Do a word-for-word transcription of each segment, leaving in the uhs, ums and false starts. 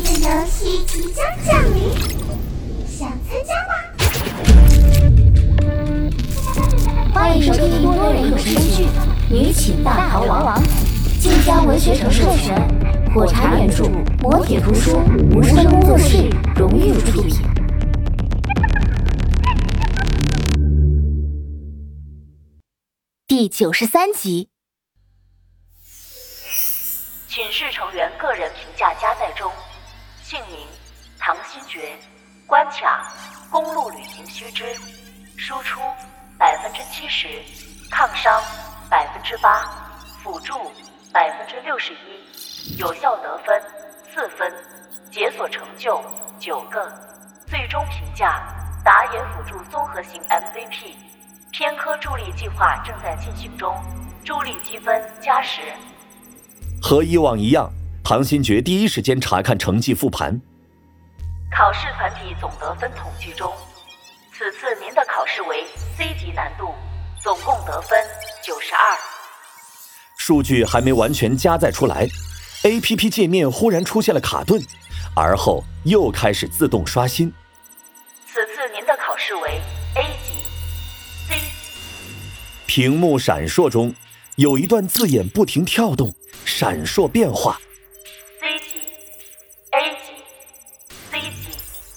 的游戏即将降临，想参加吗？ 欢迎收听多人有声剧《女寝大逃亡》，晋江文学城授权，火柴原著，磨铁图书，无声工作室荣誉出品。第九十三集。 寝室成员个人评价加载中，姓名唐新觉，关卡公路旅行须知，输出百分之七十，抗伤百分之八，辅助百分之六十一，有效得分四分，解锁成就九个，最终评价打野辅助综合型 M V P， 偏科助力计划正在进行中，助力积分加十。 和以往一样，唐新觉第一时间查看成绩复盘。 考试团体总得分统计中，此次您的考试为 C 级难度，总共得分九十二。 数据还没完全加载出来 ，A P P 界面忽然出现了卡顿，而后又开始自动刷新。 此次您的考试为 A 级 C 级。 屏幕闪烁中有一段字眼不停跳动，闪烁变化。 C 级 A 级 C 级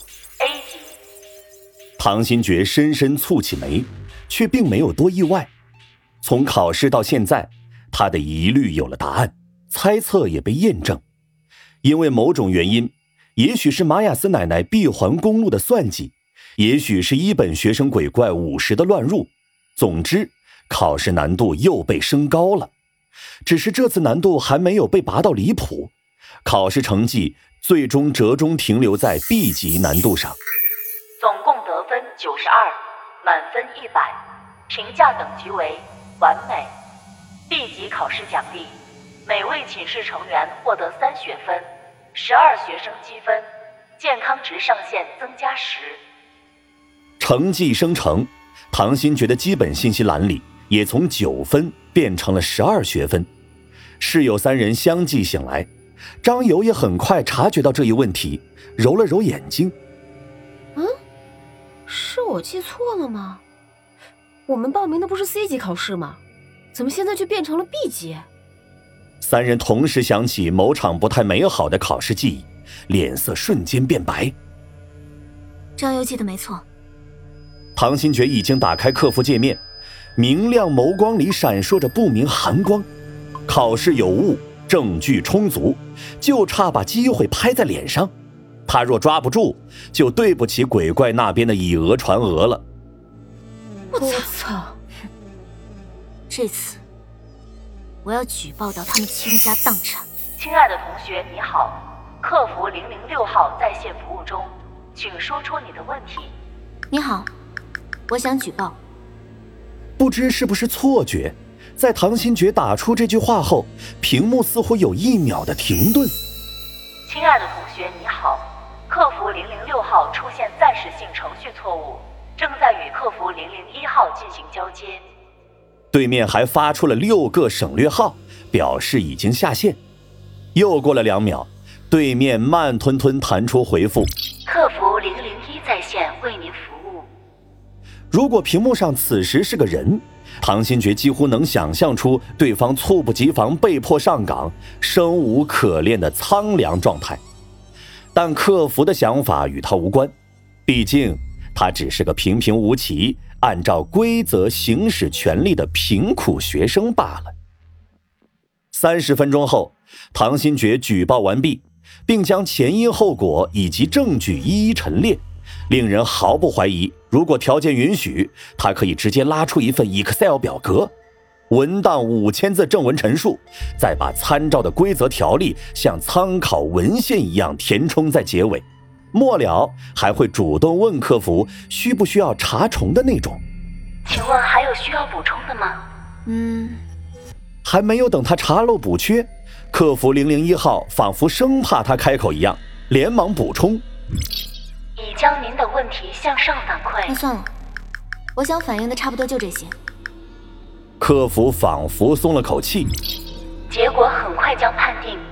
A 级。 唐新觉深深蹙起眉，却并没有多意外。从考试到现在，他的疑虑有了答案，猜测也被验证。因为某种原因，也许是玛雅斯奶奶闭环公路的算计，也许是一本学生鬼怪五十的乱入，总之考试难度又被升高了。只是这次难度还没有被拔到离谱，考试成绩最终折中停留在 B 级难度上。 总共得分九十二，满分一百，评价等级为完美。B 级考试奖励，每位寝室成员获得三学分，十二学生积分，健康值上限增加十。 成绩生成，唐新觉的基本信息栏里也从九分变成了十二学分。室友三人相继醒来，张游也很快察觉到这一问题，揉了揉眼睛。 嗯，是我记错了吗？我们报名的不是 C 级考试吗？怎么现在却变成了 B 级？ 三人同时想起某场不太美好的考试记忆，脸色瞬间变白。 张游记得没错。 唐新觉已经打开客服界面，明亮眸光里闪烁着不明寒光。考试有误，证据充足，就差把机会拍在脸上。他若抓不住，就对不起鬼怪那边的以讹传讹了。 我操！ 这次我要举报到他们倾家荡产。 亲爱的同学你好，客服零零六号在线服务中，请说出你的问题。 你好，我想举报。 不知是不是错觉，在唐新觉打出这句话后，屏幕似乎有一秒的停顿。 亲爱的同学你好，客服零零六号出现暂时性程序错误，正在与客服零零一号进行交接。 对面还发出了六个省略号，表示已经下线。又过了两秒，对面慢吞吞弹出回复： 客服零零一在线为您服务。 如果屏幕上此时是个人，唐新觉几乎能想象出对方猝不及防被迫上岗，生无可恋的苍凉状态。但客服的想法与他无关，毕竟他只是个平平无奇，按照规则行使权利的贫苦学生罢了。三十分钟后，唐新觉举报完毕，并将前因后果以及证据一一陈列，令人毫不怀疑，如果条件允许，他可以直接拉出一份 Excel 表格，文档五千字正文陈述，再把参照的规则条例像参考文献一样填充在结尾，末了还会主动问客服需不需要查重的那种。 请问还有需要补充的吗？ 嗯， 还没有等他查漏补缺，客服零零一号仿佛生怕他开口一样，连忙补充： 已将您的问题向上反馈。 那算了，我想反映的差不多就这些。 客服仿佛松了口气， 结果很快将判定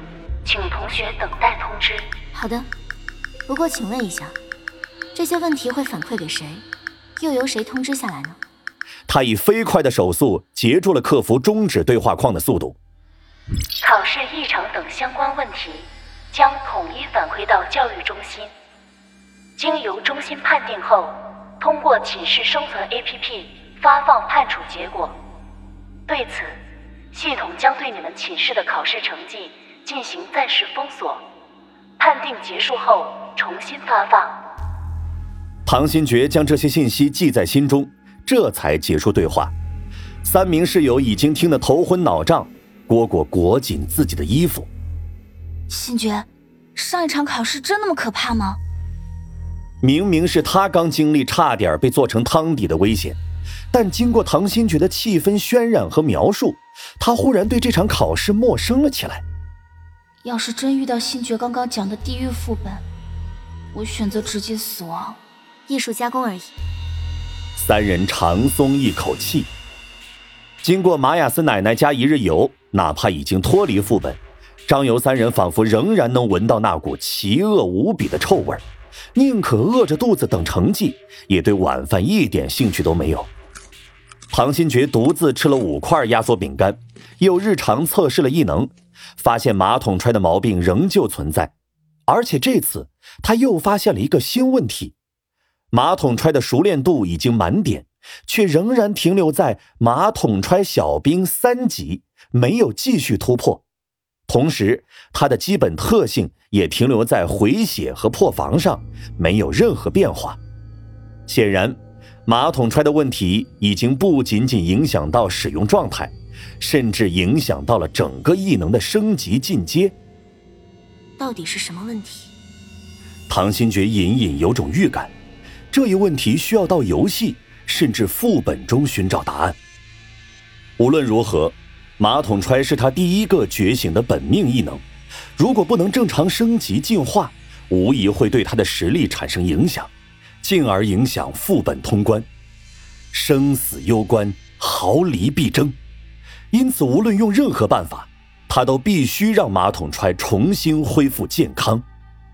请同学等待通知。 好的，不过请问一下，这些问题会反馈给谁，又由谁通知下来呢？ 他以飞快的手速截住了客服终止对话框的速度。 考试异常等相关问题将统一返回到教育中心，经由中心判定后，通过寝室生存 A P P 发放判处结果。对此，系统将对你们寝室的考试成绩进行暂时封锁，判定结束后重新发放。 唐新觉将这些信息记在心中，这才结束对话。三名室友已经听得头昏脑胀，蝈蝈裹紧自己的衣服。 新觉，上一场考试真那么可怕吗？ 明明是他刚经历差点被做成汤底的危险，但经过唐新觉的气氛渲染和描述，他忽然对这场考试陌生了起来。 要是真遇到新觉刚刚讲的地狱副本，我选择直接死亡。艺术加工而已。 三人长松一口气。经过马雅斯奶奶家一日游，哪怕已经脱离副本，张游三人仿佛仍然能闻到那股奇恶无比的臭味，宁可饿着肚子等成绩，也对晚饭一点兴趣都没有。唐新觉独自吃了五块压缩饼干，又日常测试了异能，发现马桶揣的毛病仍旧存在，而且这次他又发现了一个新问题。马桶揣的熟练度已经满点，却仍然停留在马桶揣小兵三级，没有继续突破。同时，它的基本特性也停留在回血和破防上，没有任何变化。显然，马桶揣的问题已经不仅仅影响到使用状态，甚至影响到了整个异能的升级进阶。 到底是什么问题？ 唐新觉隐隐有种预感，这一问题需要到游戏甚至副本中寻找答案。无论如何，马桶揣是他第一个觉醒的本命异能，如果不能正常升级进化，无疑会对他的实力产生影响，进而影响副本通关。生死攸关，毫厘必争，因此无论用任何办法，他都必须让马桶揣重新恢复健康。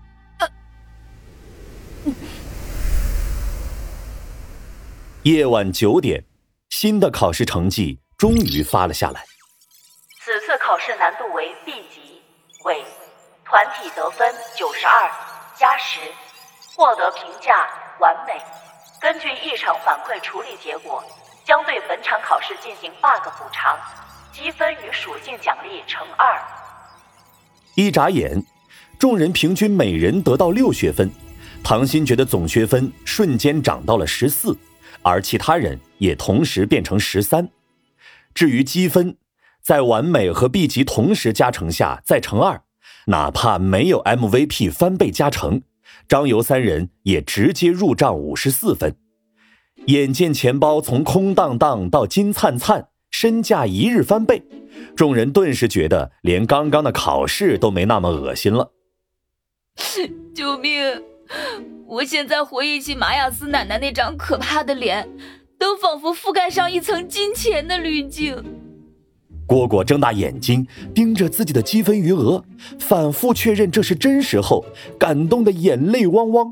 夜晚九点，新的考试成绩终于发了下来。 此次考试难度为 B 级，为团体得分九十二加十，获得评价完美。根据异常反馈处理结果，将对本场考试进行 bug 补偿，积分与属性奖励乘二。 一眨眼，众人平均每人得到六学分，唐新觉的总学分瞬间涨到了十四。而其他人也同时变成十三。至于积分，在完美和 B 级同时加成下再乘二，哪怕没有 M V P 翻倍加成，张游三人也直接入账五十四分。眼见钱包从空荡荡到金灿灿，身价一日翻倍，众人顿时觉得连刚刚的考试都没那么恶心了。 救命！我现在回忆起马雅斯奶奶那张可怕的脸，都仿佛覆盖上一层金钱的滤镜。 蝈蝈睁大眼睛盯着自己的积分余额，反复确认这是真实后，感动的眼泪汪汪。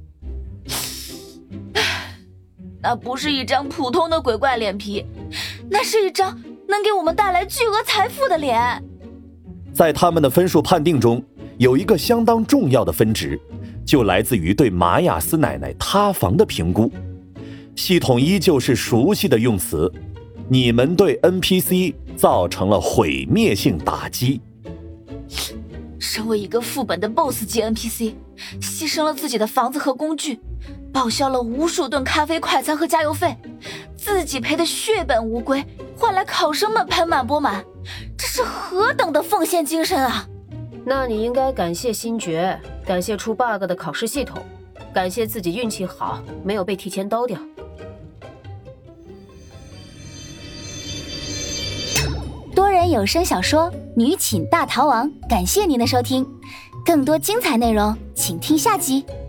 那不是一张普通的鬼怪脸皮，那是一张能给我们带来巨额财富的脸。 在他们的分数判定中，有一个相当重要的分值，就来自于对马雅斯奶奶塌房的评估。系统依旧是熟悉的用词，你们对 N P C 造成了毁灭性打击。 身为一个副本的 B O S S 级 N P C， 牺牲了自己的房子和工具，报销了无数顿咖啡快餐和加油费，自己赔得血本无归，换来考生们盆满钵满，这是何等的奉献精神啊！ 那你应该感谢新觉，感谢出 bug 的考试系统，感谢自己运气好，没有被提前刀掉。 多人有声小说《女寝大逃亡》，感谢您的收听，更多精彩内容请听下集。